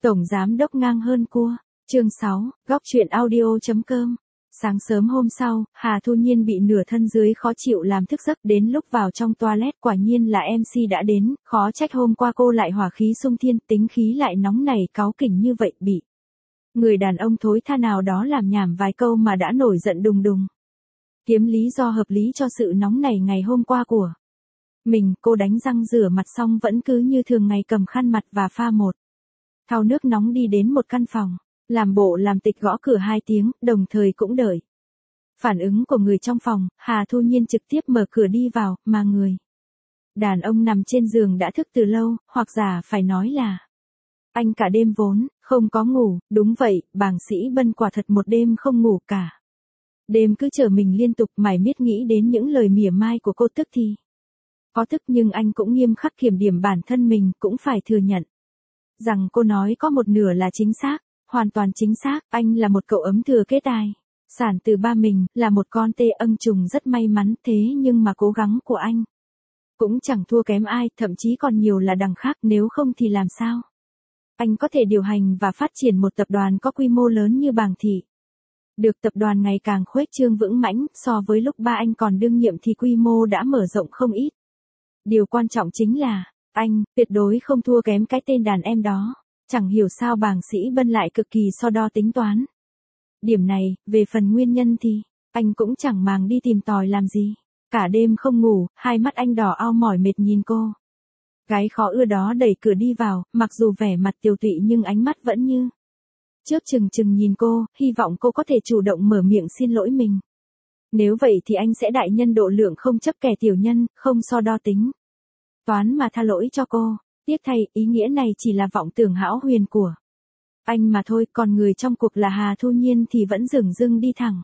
Tổng giám đốc ngang hơn cua. Chương 6, góc truyện audio.com. Sáng sớm hôm sau, Hà Thu Nhiên bị nửa thân dưới khó chịu làm thức giấc, đến lúc vào trong toilet quả nhiên là MC đã đến, khó trách hôm qua cô lại hỏa khí xung thiên, tính khí lại nóng nảy cáu kỉnh như vậy, bị người đàn ông thối tha nào đó làm nhảm vài câu mà đã nổi giận đùng đùng. Kiếm lý do hợp lý cho sự nóng nảy ngày hôm qua của mình, cô đánh răng rửa mặt xong vẫn cứ như thường ngày cầm khăn mặt và pha một thau nước nóng đi đến một căn phòng, làm bộ làm tịch gõ cửa 2 tiếng, đồng thời cũng đợi phản ứng của người trong phòng. Hà Thu Nhiên trực tiếp mở cửa đi vào, mà người đàn ông nằm trên giường đã thức từ lâu, hoặc giả phải nói là anh cả đêm vốn không có ngủ. Đúng vậy, bàng sĩ Bân quả thật một đêm không ngủ cả đêm, cứ chờ mình liên tục mải miết nghĩ đến những lời mỉa mai của cô. Tức thì có tức, nhưng anh cũng nghiêm khắc kiểm điểm bản thân mình, cũng phải thừa nhận rằng cô nói có một nửa là chính xác, hoàn toàn chính xác. Anh là một cậu ấm thừa kế tài sản từ ba mình, là một con tê ưng trùng rất may mắn, thế nhưng mà cố gắng của anh cũng chẳng thua kém ai, thậm chí còn nhiều là đằng khác, nếu không thì làm sao anh có thể điều hành và phát triển một tập đoàn có quy mô lớn như Bàng Thị được. Tập đoàn ngày càng khuếch trương vững mãnh, so với lúc ba anh còn đương nhiệm thì quy mô đã mở rộng không ít. Điều quan trọng chính là anh tuyệt đối không thua kém cái tên đàn em đó. Chẳng hiểu sao bàng sĩ Bân lại cực kỳ so đo tính toán điểm này. Về phần nguyên nhân thì anh cũng chẳng màng đi tìm tòi làm gì. Cả đêm không ngủ, hai mắt anh đỏ ao mỏi mệt nhìn cô gái khó ưa đó đẩy cửa đi vào, mặc dù vẻ mặt tiều tụy nhưng ánh mắt vẫn như trước chừng chừng nhìn cô, hy vọng cô có thể chủ động mở miệng xin lỗi mình. Nếu vậy thì anh sẽ đại nhân độ lượng, không chấp kẻ tiểu nhân, không so đo tính toán mà tha lỗi cho cô. Tiếc thay, ý nghĩa này chỉ là vọng tưởng hão huyền của anh mà thôi, còn người trong cuộc là Hà Thu Nhiên thì vẫn dửng dưng đi thẳng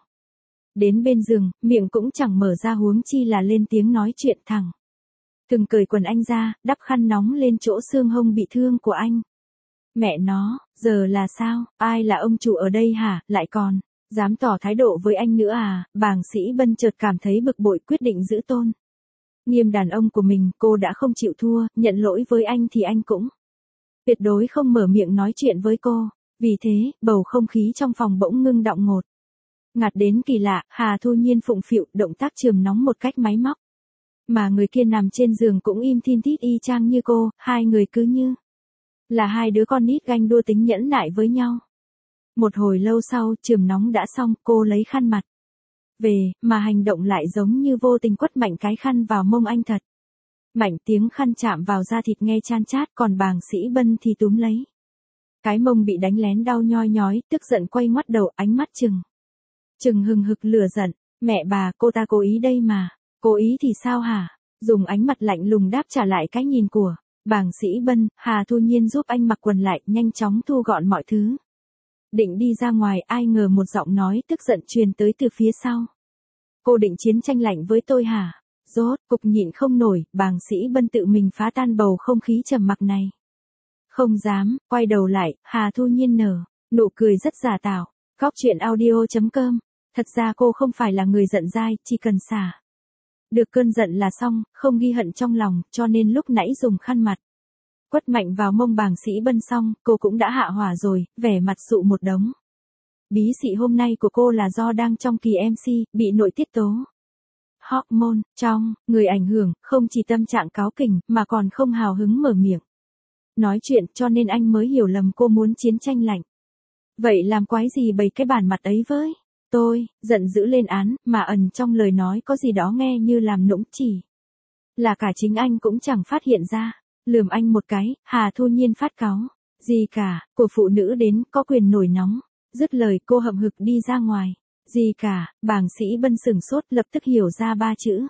đến bên giường, miệng cũng chẳng mở ra, huống chi là lên tiếng nói chuyện. Thẳng thừng cởi quần anh ra, đắp khăn nóng lên chỗ xương hông bị thương của anh. Mẹ nó, giờ là sao, ai là ông chủ ở đây hả, lại còn dám tỏ thái độ với anh nữa à? Bàng sĩ Bân chợt cảm thấy bực bội, quyết định giữ tôn nghiêm đàn ông của mình. Cô đã không chịu thua, nhận lỗi với anh thì anh cũng tuyệt đối không mở miệng nói chuyện với cô. Vì thế, bầu không khí trong phòng bỗng ngưng đọng ngột ngạt đến kỳ lạ. Hà Thu Nhiên phụng phịu, động tác chườm nóng một cách máy móc, mà người kia nằm trên giường cũng im thin thít y chang như cô. Hai người cứ như là hai đứa con nít ganh đua tính nhẫn nại với nhau. Một hồi lâu sau, chườm nóng đã xong, cô lấy khăn mặt về, mà hành động lại giống như vô tình quất mạnh cái khăn vào mông anh thật mạnh. Tiếng khăn chạm vào da thịt nghe chan chát, còn bàng sĩ Bân thì túm lấy cái mông bị đánh lén đau nhoi nhói, tức giận quay ngoắt đầu, ánh mắt chừng hừng hực lửa giận. Mẹ bà, cô ta cố ý đây mà. Cố ý thì sao hả? Dùng ánh mặt lạnh lùng đáp trả lại cái nhìn của bàng sĩ Bân. Hà Thu Nhiên giúp anh mặc quần lại, nhanh chóng thu gọn mọi thứ, định đi ra ngoài, ai ngờ một giọng nói tức giận truyền tới từ phía sau. Cô định chiến tranh lạnh với tôi hả? Rốt cục nhịn không nổi, bàng sĩ Bân tự mình phá tan bầu không khí trầm mặc này. Không dám, quay đầu lại, Hà Thu Nhiên nở nụ cười rất giả tạo. Góc truyện audio.com. Thật ra cô không phải là người giận dai, chỉ cần xả được cơn giận là xong, không ghi hận trong lòng, cho nên lúc nãy dùng khăn mặt quất mạnh vào mông bàng sĩ Bân xong, cô cũng đã hạ hỏa rồi, vẻ mặt sụ một đống. Bí xị hôm nay của cô là do đang trong kỳ MC, bị nội tiết tố hormone trong người ảnh hưởng, không chỉ tâm trạng cáu kỉnh, mà còn không hào hứng mở miệng nói chuyện, cho nên anh mới hiểu lầm cô muốn chiến tranh lạnh. Vậy làm quái gì bày cái bản mặt ấy với tôi? Giận dữ lên án, mà ẩn trong lời nói có gì đó nghe như làm nũng, chỉ là cả chính anh cũng chẳng phát hiện ra. Lườm anh một cái, Hà Thu Nhiên phát cáu. Gì cả, của phụ nữ đến, có quyền nổi nóng. Dứt lời cô hậm hực đi ra ngoài. Gì cả, bàng sĩ Bân sửng sốt, lập tức hiểu ra 3 chữ.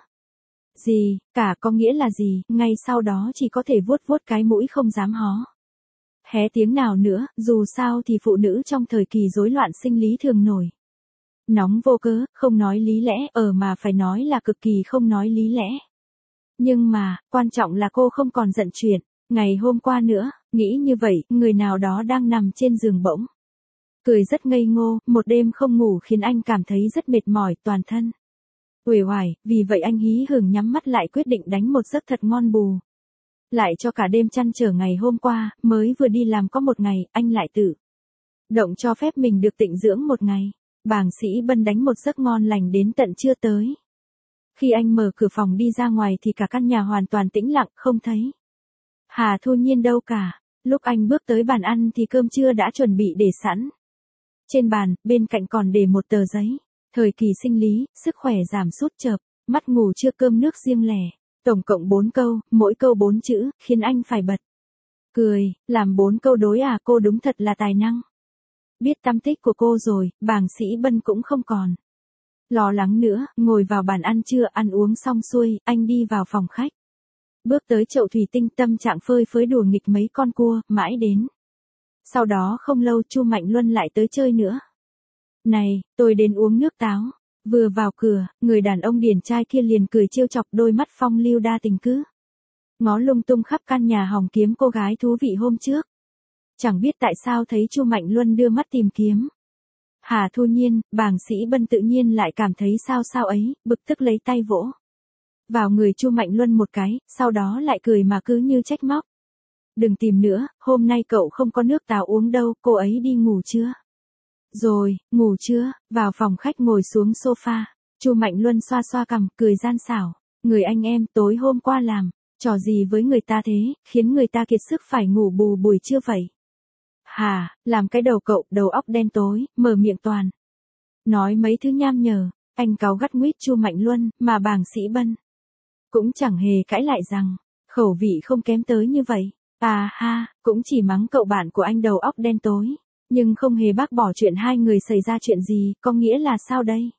Gì cả có nghĩa là gì, ngay sau đó chỉ có thể vuốt vuốt cái mũi, không dám hó hé tiếng nào nữa. Dù sao thì phụ nữ trong thời kỳ rối loạn sinh lý thường nổi nóng vô cớ, không nói lý lẽ, mà phải nói là cực kỳ không nói lý lẽ. Nhưng mà, quan trọng là cô không còn giận chuyện ngày hôm qua nữa. Nghĩ như vậy, người nào đó đang nằm trên giường bỗng cười rất ngây ngô. Một đêm không ngủ khiến anh cảm thấy rất mệt mỏi, toàn thân uể oải. Vì vậy anh hí hửng nhắm mắt lại, quyết định đánh một giấc thật ngon bù. Lại cho cả đêm chăn trở ngày hôm qua, mới vừa đi làm có một ngày, anh lại tự động cho phép mình được tịnh dưỡng một ngày. Bàng Sĩ Bân đánh một giấc ngon lành đến tận trưa tới. Khi anh mở cửa phòng đi ra ngoài thì cả căn nhà hoàn toàn tĩnh lặng, không thấy Hà Thu Nhiên đâu cả. Lúc anh bước tới bàn ăn thì cơm trưa đã chuẩn bị để sẵn. Trên bàn, bên cạnh còn để một tờ giấy. Thời kỳ sinh lý, sức khỏe giảm sút chợp, mắt ngủ trưa cơm nước riêng lẻ. Tổng cộng 4 câu, mỗi câu 4 chữ, khiến anh phải bật cười, làm 4 câu đối à, cô đúng thật là tài năng. Biết tăm tích của cô rồi, Bàng Sĩ Bân cũng không còn lo lắng nữa, ngồi vào bàn ăn trưa, ăn uống xong xuôi, anh đi vào phòng khách. Bước tới chậu thủy tinh, tâm trạng phơi phới đùa nghịch mấy con cua, mãi đến sau đó không lâu Chu Mạnh Luân lại tới chơi nữa. Này, tôi đến uống nước táo. Vừa vào cửa, người đàn ông điển trai kia liền cười trêu chọc, đôi mắt phong lưu đa tình cứ ngó lung tung khắp căn nhà hòng kiếm cô gái thú vị hôm trước. Chẳng biết tại sao thấy Chu Mạnh Luân đưa mắt tìm kiếm Hà Thu Nhiên, Bàng Sĩ Bân tự nhiên lại cảm thấy sao sao ấy, bực tức lấy tay vỗ vào người Chu Mạnh Luân một cái, sau đó lại cười mà cứ như trách móc. Đừng tìm nữa, hôm nay cậu không có nước táo uống đâu, cô ấy đi ngủ chưa? Rồi, ngủ chưa? Vào phòng khách ngồi xuống sofa, Chu Mạnh Luân xoa xoa cằm, cười gian xảo. Người anh em tối hôm qua làm trò gì với người ta thế, khiến người ta kiệt sức phải ngủ bù buổi trưa vậy? Hà, làm cái đầu cậu, đầu óc đen tối, mở miệng toàn nói mấy thứ nham nhở. Anh cáu gắt nguýt Chu Mạnh Luân, mà Bàng Sĩ Bân cũng chẳng hề cãi lại rằng khẩu vị không kém tới như vậy. À ha, cũng chỉ mắng cậu bạn của anh đầu óc đen tối, nhưng không hề bác bỏ chuyện hai người xảy ra chuyện gì, có nghĩa là sao đây?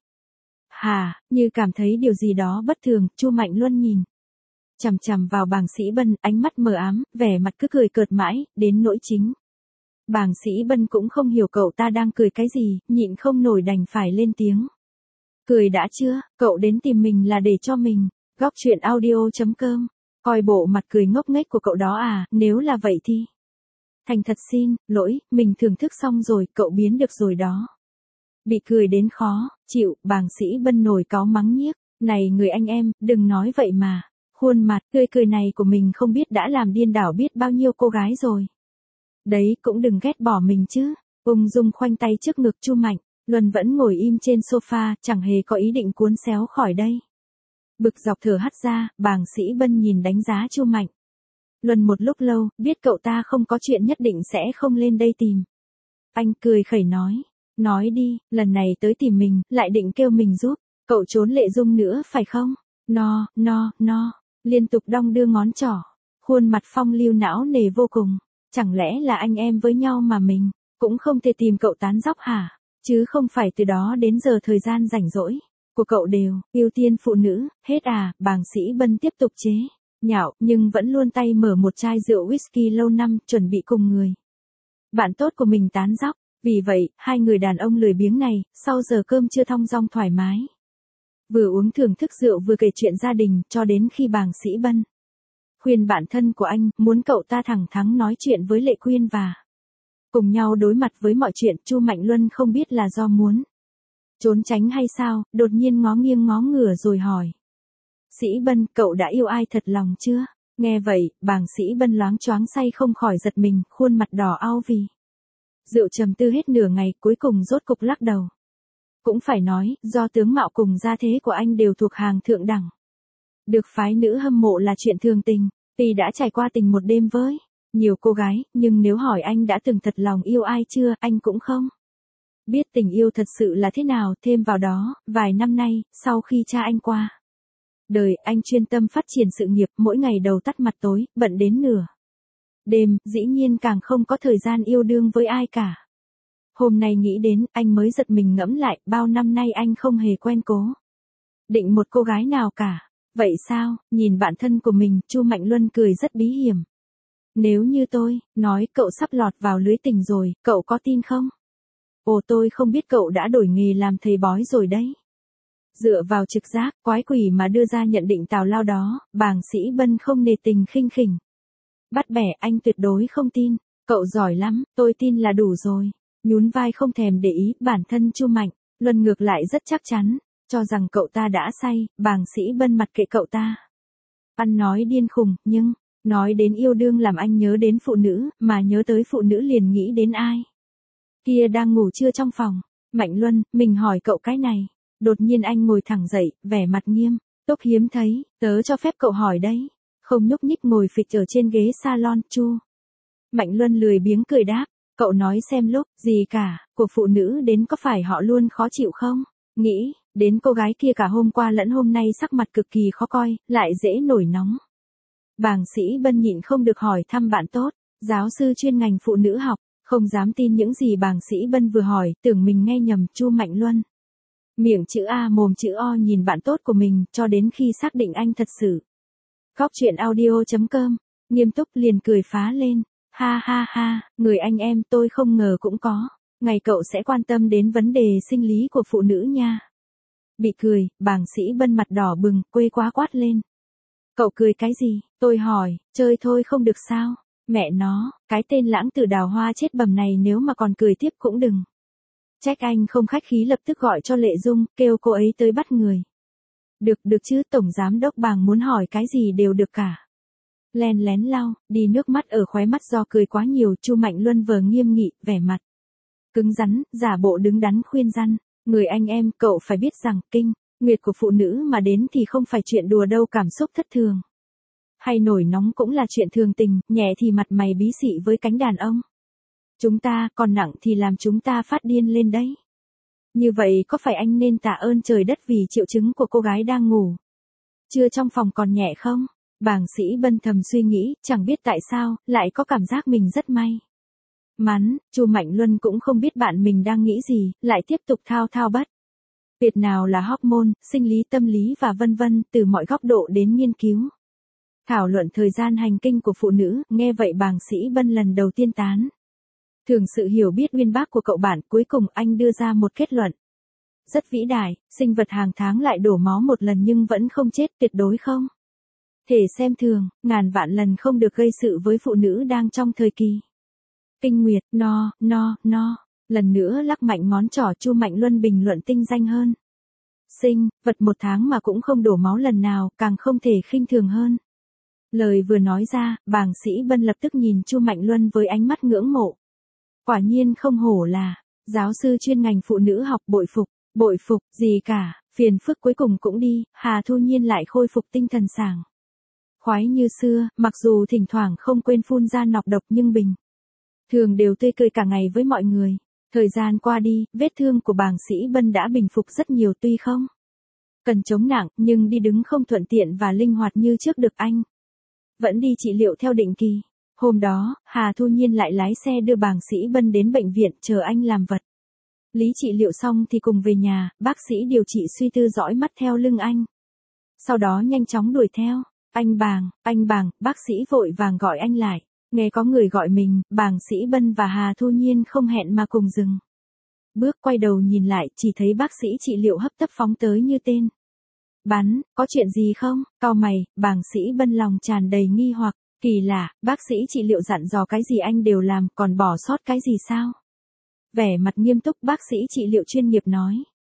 Hà, như cảm thấy điều gì đó bất thường, Chu Mạnh Luân nhìn chằm chằm vào Bàng Sĩ Bân, ánh mắt mờ ám, vẻ mặt cứ cười cợt mãi, đến nỗi chính Bàng Sĩ Bân cũng không hiểu cậu ta đang cười cái gì, nhịn không nổi đành phải lên tiếng. Cười đã chưa, cậu đến tìm mình là để cho mình Góc truyện audio.com coi bộ mặt cười ngốc nghếch của cậu đó à, nếu là vậy thì thành thật xin lỗi, mình thưởng thức xong rồi, cậu biến được rồi đó. Bị cười đến khó chịu, Bàng Sĩ Bân nổi cáu mắng nhiếc. Này người anh em, đừng nói vậy mà. Khuôn mặt tươi cười này của mình không biết đã làm điên đảo biết bao nhiêu cô gái rồi. Đấy, cũng đừng ghét bỏ mình chứ. Ung dung khoanh tay trước ngực Chu Mạnh Luân vẫn ngồi im trên sofa, chẳng hề có ý định cuốn xéo khỏi đây. Bực dọc thở hắt ra, Bàng Sĩ Bân nhìn đánh giá Chu Mạnh Luân một lúc lâu, biết cậu ta không có chuyện nhất định sẽ không lên đây tìm. Anh cười khẩy nói đi, lần này tới tìm mình, lại định kêu mình giúp, cậu trốn Lệ Dung nữa phải không? No, liên tục đong đưa ngón trỏ, khuôn mặt phong lưu não nề vô cùng, chẳng lẽ là anh em với nhau mà mình cũng không thể tìm cậu tán dóc hả? Chứ không phải từ đó đến giờ thời gian rảnh rỗi của cậu đều ưu tiên phụ nữ, hết à? Bàng Sĩ Bân tiếp tục chế nhạo, nhưng vẫn luôn tay mở một chai rượu whisky lâu năm, chuẩn bị cùng người bạn tốt của mình tán dóc. Vì vậy, hai người đàn ông lười biếng này, sau giờ cơm trưa thong dong thoải mái, vừa uống thưởng thức rượu vừa kể chuyện gia đình, cho đến khi Bàng Sĩ Bân khuyên bạn thân của anh, muốn cậu ta thẳng thắn nói chuyện với Lệ Quyên và cùng nhau đối mặt với mọi chuyện. Chu Mạnh Luân không biết là do muốn trốn tránh hay sao, đột nhiên ngó nghiêng ngó ngửa rồi hỏi. Sĩ Bân, cậu đã yêu ai thật lòng chưa? Nghe vậy, Bàng Sĩ Bân loáng choáng say không khỏi giật mình, khuôn mặt đỏ au vì rượu trầm tư hết nửa ngày, cuối cùng rốt cục lắc đầu. Cũng phải nói, do tướng mạo cùng gia thế của anh đều thuộc hàng thượng đẳng, được phái nữ hâm mộ là chuyện thường tình. Tuy đã trải qua tình một đêm với nhiều cô gái, nhưng nếu hỏi anh đã từng thật lòng yêu ai chưa, anh cũng không biết tình yêu thật sự là thế nào. Thêm vào đó, vài năm nay, sau khi cha anh qua đời, anh chuyên tâm phát triển sự nghiệp, mỗi ngày đầu tắt mặt tối, bận đến nửa đêm, dĩ nhiên càng không có thời gian yêu đương với ai cả. Hôm nay nghĩ đến, anh mới giật mình ngẫm lại, bao năm nay anh không hề quen cố định một cô gái nào cả. Vậy sao? Nhìn bạn thân của mình, Chu Mạnh Luân cười rất bí hiểm. Nếu như tôi nói cậu sắp lọt vào lưới tình rồi, cậu có tin không? Ồ, tôi không biết cậu đã đổi nghề làm thầy bói rồi đấy. Dựa vào trực giác, quái quỷ mà đưa ra nhận định tào lao đó, Bàng Sĩ Bân không nề tình khinh khỉnh bắt bẻ. Anh tuyệt đối không tin. Cậu giỏi lắm, tôi tin là đủ rồi. Nhún vai không thèm để ý. Bản thân Chu Mạnh Luân ngược lại rất chắc chắn, cho rằng cậu ta đã say. Bàng Sĩ Bân mặc kệ cậu ta ăn nói điên khùng, nhưng Nói đến yêu đương làm anh nhớ đến phụ nữ, mà nhớ tới phụ nữ liền nghĩ đến ai? Kia đang ngủ trưa trong phòng. Mạnh Luân, mình hỏi cậu cái này. Đột nhiên anh ngồi thẳng dậy, vẻ mặt nghiêm túc hiếm thấy, tớ cho phép cậu hỏi đấy. Không nhúc nhích ngồi phịch ở trên ghế salon, Chu. Mạnh Luân lười biếng cười đáp, cậu nói xem lúc, gì cả, của phụ nữ đến có phải họ luôn khó chịu không? Nghĩ, đến cô gái kia cả hôm qua lẫn hôm nay sắc mặt cực kỳ khó coi, lại dễ nổi nóng. Bàng Sĩ Bân nhịn không được hỏi thăm bạn tốt, giáo sư chuyên ngành phụ nữ học, không dám tin những gì Bàng Sĩ Bân vừa hỏi, tưởng mình nghe nhầm. Chu Mạnh Luân. Miệng chữ A mồm chữ O nhìn bạn tốt của mình, cho đến khi xác định anh thật sự. Góc chuyện audio.com, nghiêm túc liền cười phá lên, ha ha ha, người anh em tôi không ngờ cũng có, ngày cậu sẽ quan tâm đến vấn đề sinh lý của phụ nữ nha. Bị cười, Bàng Sĩ Bân mặt đỏ bừng, quê quá quát lên. Cậu cười cái gì? Tôi hỏi, chơi thôi không được sao? Mẹ nó, cái tên lãng tử đào hoa chết bầm này nếu mà còn cười tiếp cũng đừng. Trách anh không khách khí lập tức gọi cho Lệ Dung, kêu cô ấy tới bắt người. Được chứ, Tổng Giám Đốc Bàng muốn hỏi cái gì đều được cả. Len lén lau, đi nước mắt ở khóe mắt do cười quá nhiều. Chu Mạnh Luân vờ nghiêm nghị, vẻ mặt cứng rắn, giả bộ đứng đắn khuyên răn. Người anh em, cậu phải biết rằng, kinh nguyệt của phụ nữ mà đến thì không phải chuyện đùa đâu, cảm xúc thất thường hay nổi nóng cũng là chuyện thường tình, nhẹ thì mặt mày bí xị với cánh đàn ông. Chúng ta, còn nặng thì làm chúng ta phát điên lên đấy. Như vậy có phải anh nên tạ ơn trời đất vì triệu chứng của cô gái đang ngủ chưa trong phòng còn nhẹ không? Bàng Sĩ Bân thầm suy nghĩ, chẳng biết tại sao, lại có cảm giác mình rất may mắn. Chu Mạnh Luân cũng không biết bạn mình đang nghĩ gì, lại tiếp tục thao thao bất tuyệt nào là hormone, sinh lý tâm lý và vân vân, từ mọi góc độ đến nghiên cứu. Thảo luận thời gian hành kinh của phụ nữ, nghe vậy Bàng Sĩ Bân lần đầu tiên tán thường sự hiểu biết uyên bác của cậu bạn. Cuối cùng anh đưa ra một kết luận rất vĩ đại, sinh vật hàng tháng lại đổ máu một lần nhưng vẫn không chết, tuyệt đối không thể xem thường, ngàn vạn lần không được gây sự với phụ nữ đang trong thời kỳ kinh nguyệt. No. Lần nữa lắc mạnh ngón trỏ. Chu Mạnh Luân bình luận tinh danh hơn. Sinh vật một tháng mà cũng không đổ máu lần nào, càng không thể khinh thường hơn. Lời vừa nói ra, Bàng Sĩ Bân lập tức nhìn Chu Mạnh Luân với ánh mắt ngưỡng mộ. Quả nhiên không hổ là giáo sư chuyên ngành phụ nữ học. Bội phục, gì cả, phiền phức cuối cùng cũng đi. Hà Thu Nhiên lại khôi phục tinh thần sảng khoái như xưa, mặc dù thỉnh thoảng không quên phun ra nọc độc nhưng bình thường đều tươi cười cả ngày với mọi người. Thời gian qua đi, vết thương của Bàng Sĩ Bân đã bình phục rất nhiều, tuy không cần chống nặng, nhưng đi đứng không thuận tiện và linh hoạt như trước được. Anh vẫn đi trị liệu theo định kỳ. Hôm đó, Hà Thu Nhiên lại lái xe đưa Bàng Sĩ Bân đến bệnh viện, chờ anh làm vật lý trị liệu xong thì cùng về nhà. Bác sĩ điều trị suy tư dõi mắt theo lưng anh, sau đó nhanh chóng đuổi theo. Anh Bàng, bác sĩ vội vàng gọi anh lại. Nghe có người gọi mình, Bàng Sĩ Bân và Hà Thu Nhiên không hẹn mà cùng dừng bước, quay đầu nhìn lại, chỉ thấy bác sĩ trị liệu hấp tấp phóng tới như tên bắn. Có chuyện gì không? Cau mày, Bàng Sĩ Bân lòng tràn đầy nghi hoặc. Kỳ lạ, bác sĩ trị liệu dặn dò cái gì anh đều làm, còn bỏ sót cái gì sao? Vẻ mặt nghiêm túc, bác sĩ trị liệu chuyên nghiệp nói.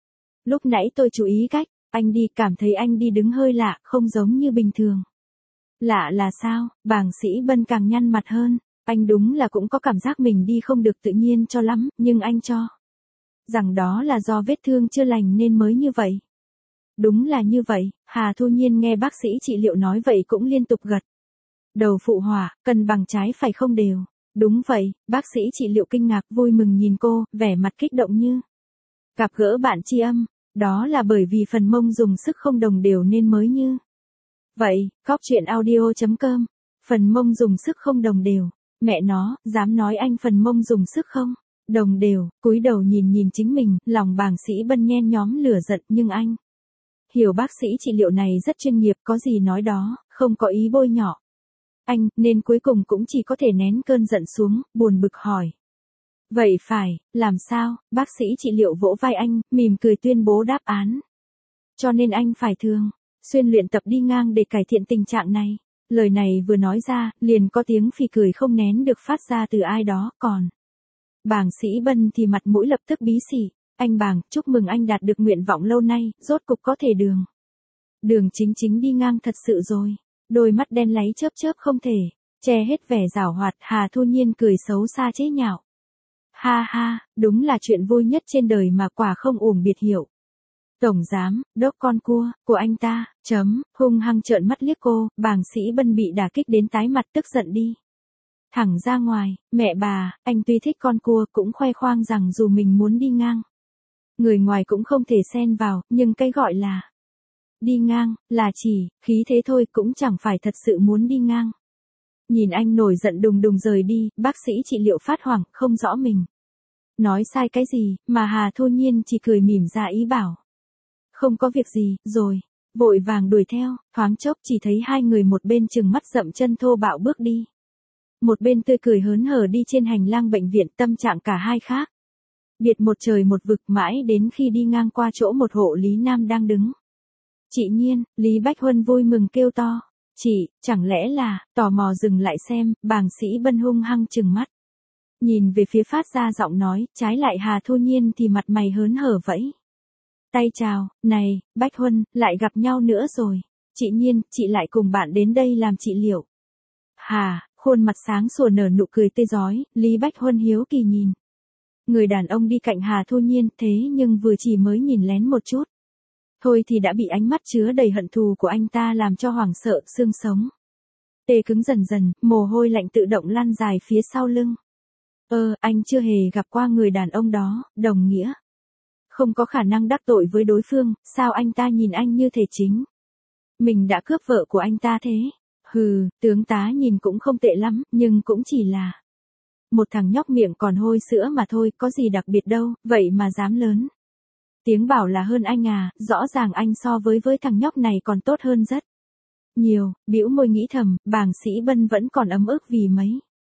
Lúc nãy tôi chú ý cách anh đi, cảm thấy anh đi đứng hơi lạ, không giống như bình thường. Lạ là sao? Bàng Sĩ Bân càng nhăn mặt hơn. Anh đúng là cũng có cảm giác mình đi không được tự nhiên cho lắm, nhưng anh cho rằng đó là do vết thương chưa lành nên mới như vậy. Đúng là như vậy. Hà Thu Nhiên nghe bác sĩ trị liệu nói vậy cũng liên tục gật đầu phụ họa, cân bằng trái phải không đều. Đúng vậy. Bác sĩ trị liệu kinh ngạc vui mừng nhìn cô, vẻ mặt kích động như gặp gỡ bạn tri âm. Đó là bởi vì phần mông dùng sức không đồng đều nên mới như vậy. Góc chuyện audio.com. Phần mông dùng sức không đồng đều. Mẹ nó, dám nói anh phần mông dùng sức không đồng đều. Cúi đầu nhìn chính mình, lòng Bàng Sĩ Bân nhen nhóm lửa giận, nhưng anh hiểu bác sĩ trị liệu này rất chuyên nghiệp, có gì nói đó, không có ý bôi nhọ anh, nên cuối cùng cũng chỉ có thể nén cơn giận xuống, buồn bực hỏi. Vậy phải, làm sao? Bác sĩ trị liệu vỗ vai anh, mỉm cười tuyên bố đáp án. Cho nên anh phải thường xuyên luyện tập đi ngang để cải thiện tình trạng này. Lời này vừa nói ra, liền có tiếng phì cười không nén được phát ra từ ai đó, còn Bàng Sĩ Bân thì mặt mũi lập tức bí xỉ. Anh Bàng, chúc mừng anh đạt được nguyện vọng lâu nay, rốt cục có thể đường chính đi ngang thật sự rồi. Đôi mắt đen láy chớp chớp không thể che hết vẻ giảo hoạt, Hà Thu Nhiên cười xấu xa chế nhạo. Ha ha, đúng là chuyện vui nhất trên đời mà, quả không uổng biệt hiệu. Tổng giám đốc con cua của anh ta, hung hăng trợn mắt liếc cô, Bàng Sĩ Bân bị đả kích đến tái mặt tức giận đi. Thẳng ra ngoài, mẹ bà, anh tuy thích con cua cũng khoe khoang rằng dù mình muốn đi ngang. Người ngoài cũng không thể xen vào, nhưng cái gọi là đi ngang, là chỉ khí thế thôi, cũng chẳng phải thật sự muốn đi ngang. Nhìn anh nổi giận đùng đùng rời đi, bác sĩ trị liệu phát hoảng, không rõ mình nói sai cái gì, mà Hà Thu Nhiên chỉ cười mỉm ra ý bảo. Không có việc gì, rồi, vội vàng đuổi theo, thoáng chốc chỉ thấy hai người một bên trừng mắt dậm chân thô bạo bước đi. Một bên tươi cười hớn hở đi trên hành lang bệnh viện, tâm trạng cả hai khác. Biệt một trời một vực, mãi đến khi đi ngang qua chỗ một hộ Lý Nam đang đứng. Chị Nhiên, Lý Bách Huân vui mừng kêu to. Chị, chẳng lẽ là, tò mò dừng lại xem, Bàng Sĩ Bân hung hăng trừng mắt. Nhìn về phía phát ra giọng nói, trái lại Hà Thu Nhiên thì mặt mày hớn hở vẫy tay chào, này, Bách Huân, lại gặp nhau nữa rồi. Chị Nhiên, chị lại cùng bạn đến đây làm trị liệu. Hà, khuôn mặt sáng sủa nở nụ cười tươi rói, Lý Bách Huân hiếu kỳ nhìn. Người đàn ông đi cạnh Hà Thu Nhiên, thế nhưng vừa chỉ mới nhìn lén một chút. Thôi thì đã bị ánh mắt chứa đầy hận thù của anh ta làm cho hoảng sợ, xương sống tê cứng dần dần, mồ hôi lạnh tự động lan dài phía sau lưng. Anh chưa hề gặp qua người đàn ông đó, đồng nghĩa không có khả năng đắc tội với đối phương, sao anh ta nhìn anh như thể chính mình đã cướp vợ của anh ta thế? Hừ, tướng tá nhìn cũng không tệ lắm, nhưng cũng chỉ là một thằng nhóc miệng còn hôi sữa mà thôi, có gì đặc biệt đâu, vậy mà dám lớn tiếng bảo là hơn anh à, rõ ràng anh so với thằng nhóc này còn tốt hơn rất nhiều. Bĩu môi nghĩ thầm, Bàng Sĩ Bân vẫn còn ấm ức vì mấy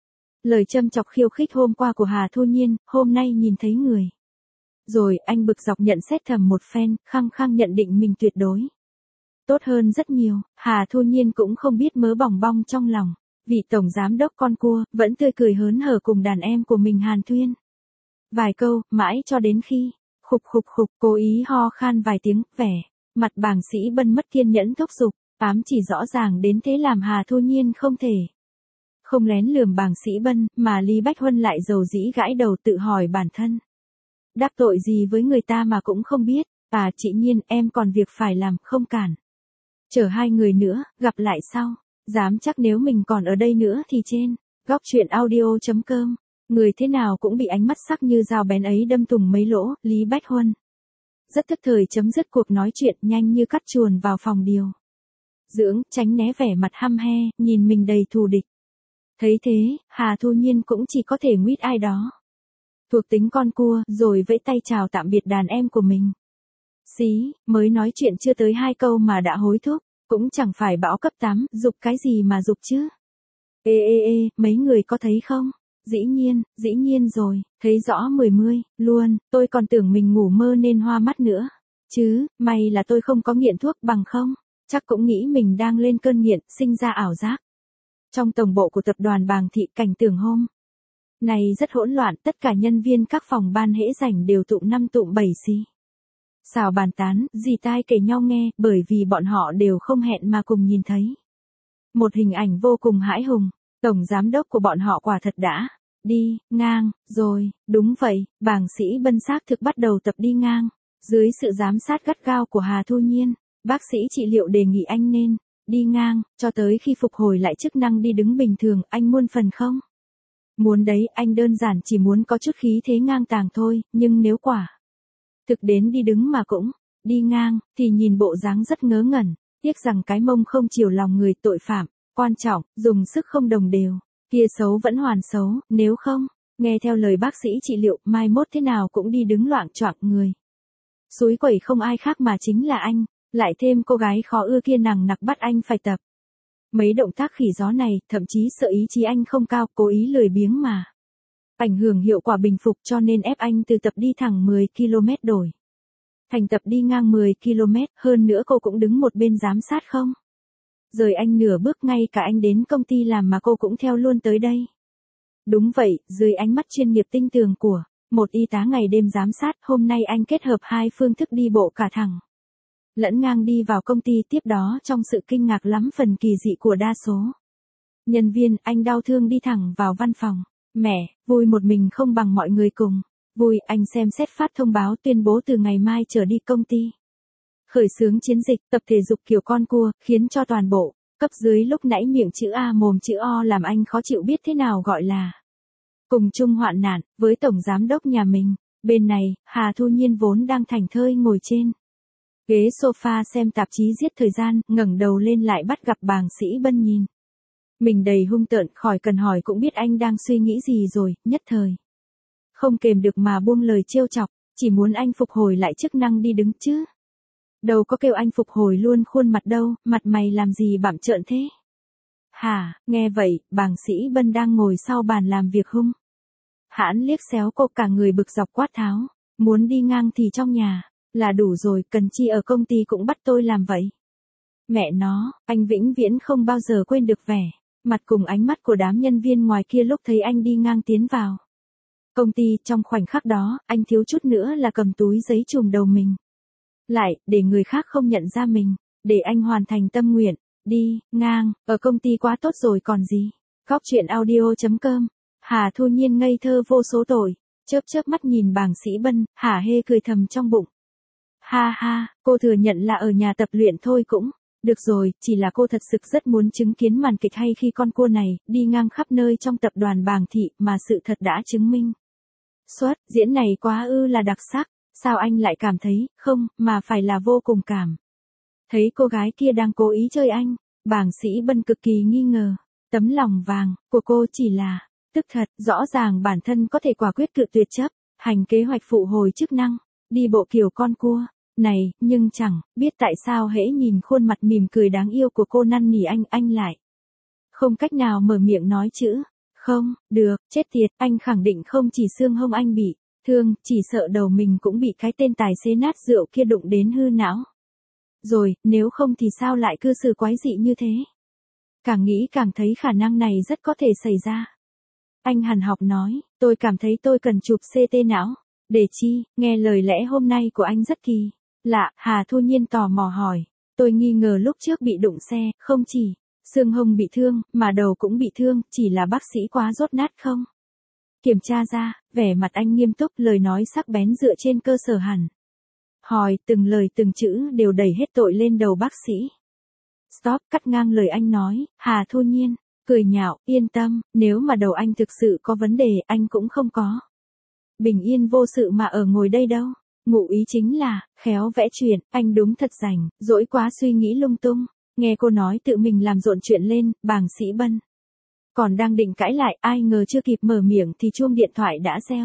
lời châm chọc khiêu khích hôm qua của Hà Thu Nhiên, hôm nay nhìn thấy người rồi, anh bực dọc nhận xét thầm một phen, khăng khăng nhận định mình tuyệt đối tốt hơn rất nhiều. Hà Thu Nhiên cũng không biết mớ bòng bong trong lòng, vị tổng giám đốc con cua vẫn tươi cười hớn hở cùng đàn em của mình hàn thuyên vài câu, mãi cho đến khi khục khục khục, cố ý ho khan vài tiếng, vẻ mặt Bàng Sĩ Bân mất kiên nhẫn thúc giục, ám chỉ rõ ràng đến thế làm Hà Thu Nhiên không thể không lén lườm Bàng Sĩ Bân, mà Lý Bách Huân lại dầu dĩ gãi đầu tự hỏi bản thân. Đắc tội gì với người ta mà cũng không biết, chị Nhiên, em còn việc phải làm, không cản. Chở hai người nữa, gặp lại sau. Dám chắc nếu mình còn ở đây nữa thì trên góc truyện audio.com, người thế nào cũng bị ánh mắt sắc như dao bén ấy đâm thủng mấy lỗ. Lý Bách Huân rất tức thời chấm dứt cuộc nói chuyện, nhanh như cắt chuồn vào phòng điều dưỡng, tránh né vẻ mặt hăm he, nhìn mình đầy thù địch. Thấy thế, Hà Thu Nhiên cũng chỉ có thể nguyết ai đó thuộc tính con cua, rồi vẫy tay chào tạm biệt đàn em của mình. Xí, mới nói chuyện chưa tới 2 câu mà đã hối thúc, cũng chẳng phải bão cấp 8, dục cái gì mà dục chứ. Mấy người có thấy không? Dĩ nhiên rồi, thấy rõ mười luôn, tôi còn tưởng mình ngủ mơ nên hoa mắt nữa. Chứ, may là tôi không có nghiện thuốc, bằng không, chắc cũng nghĩ mình đang lên cơn nghiện, sinh ra ảo giác. Trong tổng bộ của tập đoàn Bàng Thị, cảnh tượng hôm này rất hỗn loạn, tất cả nhân viên các phòng ban hễ rảnh đều tụm 5 tụm 7 xí xào bàn tán, dì tai kể nhau nghe, bởi vì bọn họ đều không hẹn mà cùng nhìn thấy một hình ảnh vô cùng hãi hùng. Tổng giám đốc của bọn họ quả thật đã đi ngang rồi. Đúng vậy, Bàng Sĩ Bân xác thực bắt đầu tập đi ngang. Dưới sự giám sát gắt gao của Hà Thu Nhiên, bác sĩ trị liệu đề nghị anh nên đi ngang, cho tới khi phục hồi lại chức năng đi đứng bình thường. Anh muôn phần không? Muốn đấy, anh đơn giản chỉ muốn có chút khí thế ngang tàng thôi, nhưng nếu quả thực đến đi đứng mà cũng đi ngang, thì nhìn bộ dáng rất ngớ ngẩn. Tiếc rằng cái mông không chiều lòng người, tội phạm quan trọng, dùng sức không đồng đều. Kia xấu vẫn hoàn xấu, nếu không nghe theo lời bác sĩ trị liệu, mai mốt thế nào cũng đi đứng loạng choạng người. Suối quẩy không ai khác mà chính là anh, lại thêm cô gái khó ưa kia nằng nặc bắt anh phải tập mấy động tác khỉ gió này, thậm chí sợ ý chí anh không cao, cố ý lười biếng mà ảnh hưởng hiệu quả bình phục, cho nên ép anh từ tập đi thẳng 10 km đổi thành tập đi ngang 10 km, hơn nữa cô cũng đứng một bên giám sát không rời anh nửa bước, ngay cả anh đến công ty làm mà cô cũng theo luôn tới đây. Đúng vậy, dưới ánh mắt chuyên nghiệp tinh tường của một y tá ngày đêm giám sát, hôm nay anh kết hợp hai phương thức đi bộ cả thẳng lẫn ngang đi vào công ty tiếp đó trong sự kinh ngạc lắm phần kỳ dị của đa số nhân viên, anh đau thương đi thẳng vào văn phòng. Mẹ, vui một mình không bằng mọi người cùng. Vui, anh xem xét phát thông báo tuyên bố từ ngày mai trở đi công ty. Khởi xướng chiến dịch tập thể dục kiểu con cua, khiến cho toàn bộ cấp dưới lúc nãy miệng chữ A mồm chữ O làm anh khó chịu biết thế nào gọi là cùng chung hoạn nạn. Với tổng giám đốc nhà mình, bên này, Hà Thu Nhiên vốn đang thảnh thơi ngồi trên ghế sofa xem tạp chí giết thời gian, ngẩng đầu lên lại bắt gặp bàng Sĩ Bân nhìn mình đầy hung tợn, khỏi cần hỏi cũng biết anh đang suy nghĩ gì rồi, nhất thời không kềm được mà buông lời trêu chọc, chỉ muốn anh phục hồi lại chức năng đi đứng chứ. Đâu có kêu anh phục hồi luôn khuôn mặt đâu, mặt mày làm gì bặm trợn thế. Hả, nghe vậy, bàng Sĩ Bân đang ngồi sau bàn làm việc hung hãn liếc xéo cô, cả người bực dọc quát tháo, muốn đi ngang thì trong nhà là đủ rồi, cần chi ở công ty cũng bắt tôi làm vậy. Mẹ nó, anh vĩnh viễn không bao giờ quên được vẻ mặt cùng ánh mắt của đám nhân viên ngoài kia lúc thấy anh đi ngang tiến vào công ty. Trong khoảnh khắc đó, anh thiếu chút nữa là cầm túi giấy trùm đầu mình lại, để người khác không nhận ra mình, để anh hoàn thành tâm nguyện, đi ngang, ở công ty quá tốt rồi còn gì. Góc truyện audio.com. Hà Thu Nhiên ngây thơ vô số tội, chớp chớp mắt nhìn bàng Sĩ Bân, hả hê cười thầm trong bụng. Ha ha, cô thừa nhận là ở nhà tập luyện thôi cũng được rồi, chỉ là cô thật sự rất muốn chứng kiến màn kịch hay khi con cua này đi ngang khắp nơi trong tập đoàn Bàng Thị, mà sự thật đã chứng minh xuất diễn này quá là đặc sắc. Sao anh lại cảm thấy, không, mà phải là vô cùng cảm thấy cô gái kia đang cố ý chơi anh. Bàng Sĩ Bân cực kỳ nghi ngờ, tấm lòng vàng của cô chỉ là tức thật, rõ ràng bản thân có thể quả quyết cự tuyệt chấp hành kế hoạch phụ hồi chức năng, đi bộ kiểu con cua này, nhưng chẳng biết tại sao hễ nhìn khuôn mặt mỉm cười đáng yêu của cô năn nỉ anh lại không cách nào mở miệng nói chữ không. Được, chết tiệt, anh khẳng định không chỉ xương hông anh bị thương, chỉ sợ đầu mình cũng bị cái tên tài xế nát rượu kia đụng đến hư não rồi, nếu không thì sao lại cư xử quái dị như thế. Càng nghĩ càng thấy khả năng này rất có thể xảy ra. Anh hằn học nói, tôi cảm thấy tôi cần chụp CT não. Để chi? Nghe lời lẽ hôm nay của anh rất kỳ lạ. Hà Thu Nhiên tò mò hỏi, tôi nghi ngờ lúc trước bị đụng xe, không chỉ xương hông bị thương, mà đầu cũng bị thương, chỉ là bác sĩ quá dốt nát không? Kiểm tra ra, vẻ mặt anh nghiêm túc, lời nói sắc bén dựa trên cơ sở hẳn hỏi, từng lời từng chữ đều đẩy hết tội lên đầu bác sĩ. Stop, cắt ngang lời anh nói. Hà Thu Nhiên cười nhạo, yên tâm, nếu mà đầu anh thực sự có vấn đề, anh cũng không có bình yên vô sự mà ở ngồi đây đâu. Ngụ ý chính là khéo vẽ chuyện, anh đúng thật rảnh rỗi quá suy nghĩ lung tung. Nghe cô nói tự mình làm rộn chuyện lên, bàng Sĩ Bân còn đang định cãi lại, ai ngờ chưa kịp mở miệng thì chuông điện thoại đã reo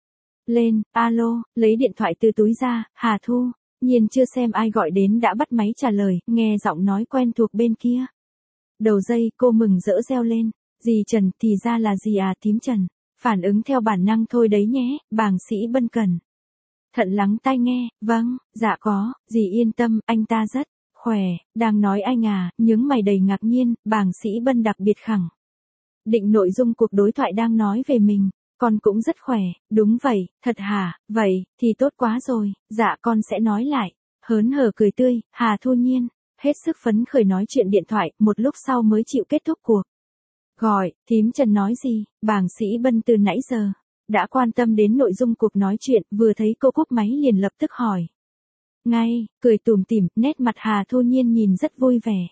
lên. Alo, lấy điện thoại từ túi ra. Hà Thu Nhiên chưa xem ai gọi đến đã bắt máy trả lời, nghe giọng nói quen thuộc bên kia đầu dây, cô mừng rỡ reo lên. Dì Trần, thì ra là dì à. Thím Trần phản ứng theo bản năng thôi đấy nhé. Bàng Sĩ Bân cẩn thận lắng tai nghe. Vâng, dạ có, dì yên tâm, anh ta rất khỏe. Đang nói anh à, nhướng mày đầy ngạc nhiên. Bàng Sĩ Bân đặc biệt khẳng định nội dung cuộc đối thoại đang nói về mình. Con cũng rất khỏe. Đúng vậy, thật hả? Vậy thì tốt quá rồi, dạ con sẽ nói lại. Hớn hở cười tươi, Hà Thu Nhiên hết sức phấn khởi nói chuyện điện thoại, một lúc sau mới chịu kết thúc cuộc gọi. Thím Trần nói gì? Bàng Sĩ Bân từ nãy giờ đã quan tâm đến nội dung cuộc nói chuyện, vừa thấy cô cúp máy liền lập tức hỏi ngay, cười tủm tỉm, nét mặt Hà Thu Nhiên nhìn rất vui vẻ.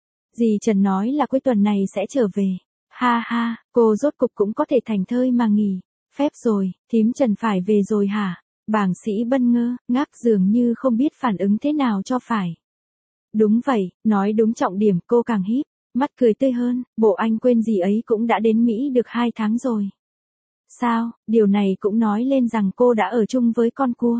Dì Trần nói là cuối tuần này sẽ trở về. Ha ha, cô rốt cục cũng có thể thành thơi mà nghỉ phép rồi. Thím Trần phải về rồi hả? Bàng Sĩ Bân ngơ ngác dường như không biết phản ứng thế nào cho phải. Đúng vậy, nói đúng trọng điểm. Cô càng híp mắt cười tươi hơn, bộ anh quên gì ấy cũng đã đến Mỹ được 2 tháng rồi. Sao, điều này cũng nói lên rằng cô đã ở chung với con cua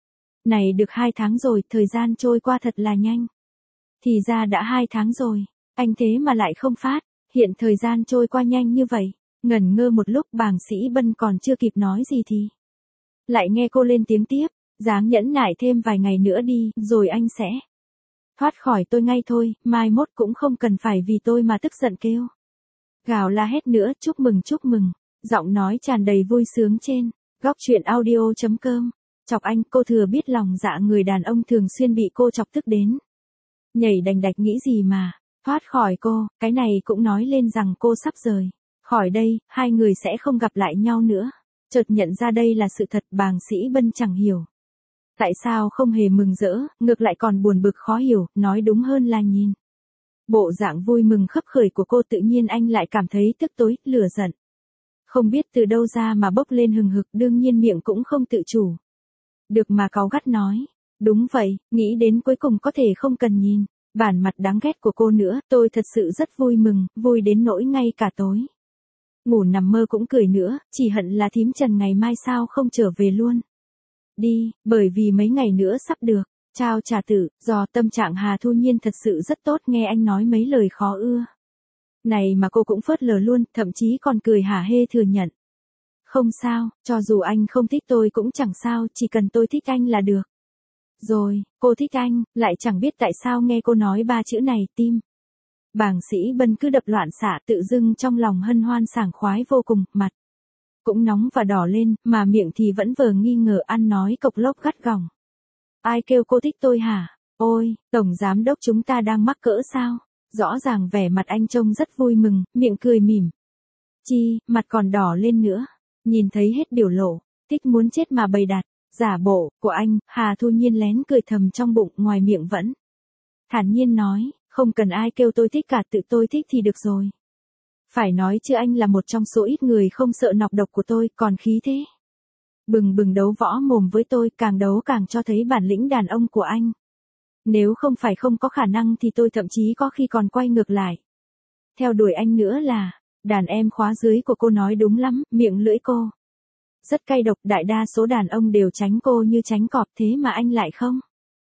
này được 2 tháng rồi, thời gian trôi qua thật là nhanh. Thì ra đã 2 tháng rồi, anh thế mà lại không phát hiện thời gian trôi qua nhanh như vậy. Ngẩn ngơ một lúc, bàng Sĩ Bân còn chưa kịp nói gì thì lại nghe cô lên tiếng tiếp, dáng nhẫn nại thêm vài ngày nữa đi, rồi anh sẽ thoát khỏi tôi ngay thôi, mai mốt cũng không cần phải vì tôi mà tức giận kêu gào la hét nữa. Chúc mừng, giọng nói tràn đầy vui sướng trên góc truyện audio.com. Chọc anh, cô thừa biết lòng dạ người đàn ông thường xuyên bị cô chọc tức đến. Nhảy đành đạch nghĩ gì mà, thoát khỏi cô, cái này cũng nói lên rằng cô sắp rời khỏi đây, hai người sẽ không gặp lại nhau nữa. Chợt nhận ra đây là sự thật, Bàng Sĩ Bân chẳng hiểu. Tại sao không hề mừng rỡ, ngược lại còn buồn bực khó hiểu, nói đúng hơn là nhìn bộ dạng vui mừng khấp khởi của cô tự nhiên anh lại cảm thấy tức tối, lửa giận. Không biết từ đâu ra mà bốc lên hừng hực, đương nhiên miệng cũng không tự chủ được mà cáu gắt nói. Đúng vậy, nghĩ đến cuối cùng có thể không cần nhìn bản mặt đáng ghét của cô nữa, tôi thật sự rất vui mừng, vui đến nỗi ngay cả tối ngủ nằm mơ cũng cười nữa, chỉ hận là thím Trần ngày mai sao không trở về luôn. Đi, bởi vì mấy ngày nữa sắp được trao trả tử, do tâm trạng Hà Thu Nhiên thật sự rất tốt, nghe anh nói mấy lời khó ưa này mà cô cũng phớt lờ luôn, thậm chí còn cười hả hê thừa nhận. Không sao, cho dù anh không thích tôi cũng chẳng sao, chỉ cần tôi thích anh là được. Rồi, cô thích anh, lại chẳng biết tại sao nghe cô nói ba chữ này, tim Bàng Sĩ Bân cứ đập loạn xạ, tự dưng trong lòng hân hoan sảng khoái vô cùng, mặt cũng nóng và đỏ lên, mà miệng thì vẫn vờ nghi ngờ, ăn nói cộc lốc gắt gỏng. Ai kêu cô thích tôi hả? Ôi, tổng giám đốc chúng ta đang mắc cỡ sao? Rõ ràng vẻ mặt anh trông rất vui mừng, miệng cười mỉm. Chi, mặt còn đỏ lên nữa. Nhìn thấy hết biểu lộ, thích muốn chết mà bày đặt, giả bộ, của anh, Hà Thu Nhiên lén cười thầm trong bụng, ngoài miệng vẫn thản nhiên nói, không cần ai kêu tôi thích cả, tự tôi thích thì được rồi. Phải nói chứ anh là một trong số ít người không sợ nọc độc của tôi, còn khí thế bừng bừng đấu võ mồm với tôi, càng đấu càng cho thấy bản lĩnh đàn ông của anh. Nếu không phải không có khả năng thì tôi thậm chí có khi còn quay ngược lại theo đuổi anh nữa là. Đàn em khóa dưới của cô nói đúng lắm, miệng lưỡi cô rất cay độc, đại đa số đàn ông đều tránh cô như tránh cọp, thế mà anh lại không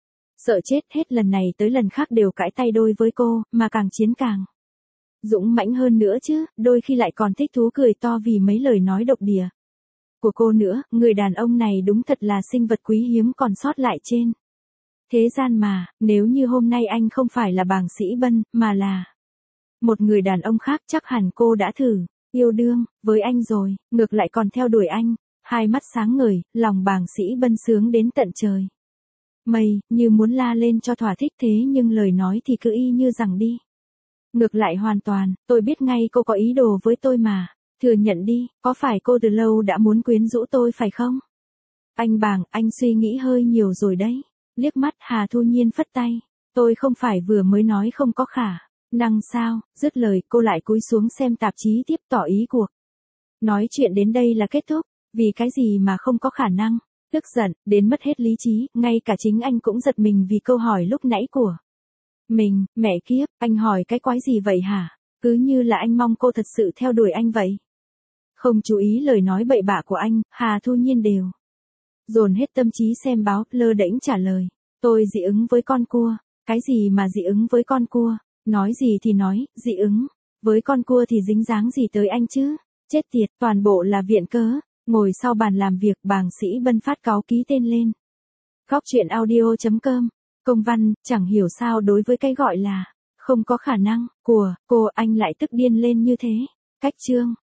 sợ chết, hết lần này tới lần khác đều cãi tay đôi với cô, mà càng chiến càng dũng mãnh hơn nữa chứ, đôi khi lại còn thích thú cười to vì mấy lời nói độc địa của cô nữa. Người đàn ông này đúng thật là sinh vật quý hiếm còn sót lại trên thế gian mà, nếu như hôm nay anh không phải là Bàng Sĩ Bân, mà là một người đàn ông khác, chắc hẳn cô đã thử yêu đương với anh rồi, ngược lại còn theo đuổi anh. Hai mắt sáng ngời, lòng Bàng Sĩ Bân sướng đến tận trời mây, như muốn la lên cho thỏa thích, thế nhưng lời nói thì cứ y như rằng đi ngược lại hoàn toàn. Tôi biết ngay cô có ý đồ với tôi mà, thừa nhận đi, có phải cô từ lâu đã muốn quyến rũ tôi phải không? Anh Bàng, anh suy nghĩ hơi nhiều rồi đấy. Liếc mắt, Hà Thu Nhiên phất tay. Tôi không phải vừa mới nói không có khả năng sao? Dứt lời, cô lại cúi xuống xem tạp chí tiếp, tỏ ý cuộc nói chuyện đến đây là kết thúc. Vì cái gì mà không có khả năng? Tức giận đến mất hết lý trí, ngay cả chính anh cũng giật mình vì câu hỏi lúc nãy của mình. Mẹ kiếp, anh hỏi cái quái gì vậy hả? Cứ như là anh mong cô thật sự theo đuổi anh vậy. Không chú ý lời nói bậy bạ của anh, Hà Thu Nhiên đều dồn hết tâm trí xem báo, lơ đễnh trả lời. Tôi dị ứng với con cua. Cái gì mà dị ứng với con cua? Nói gì thì nói, dị ứng với con cua thì dính dáng gì tới anh chứ? Chết tiệt, toàn bộ là viện cớ. Ngồi sau bàn làm việc, Bàng Sĩ Bân phát cáu ký tên lên góc truyện audio.com. Công văn, chẳng hiểu sao đối với cái gọi là không có khả năng của cô, anh lại tức điên lên như thế. Cách chương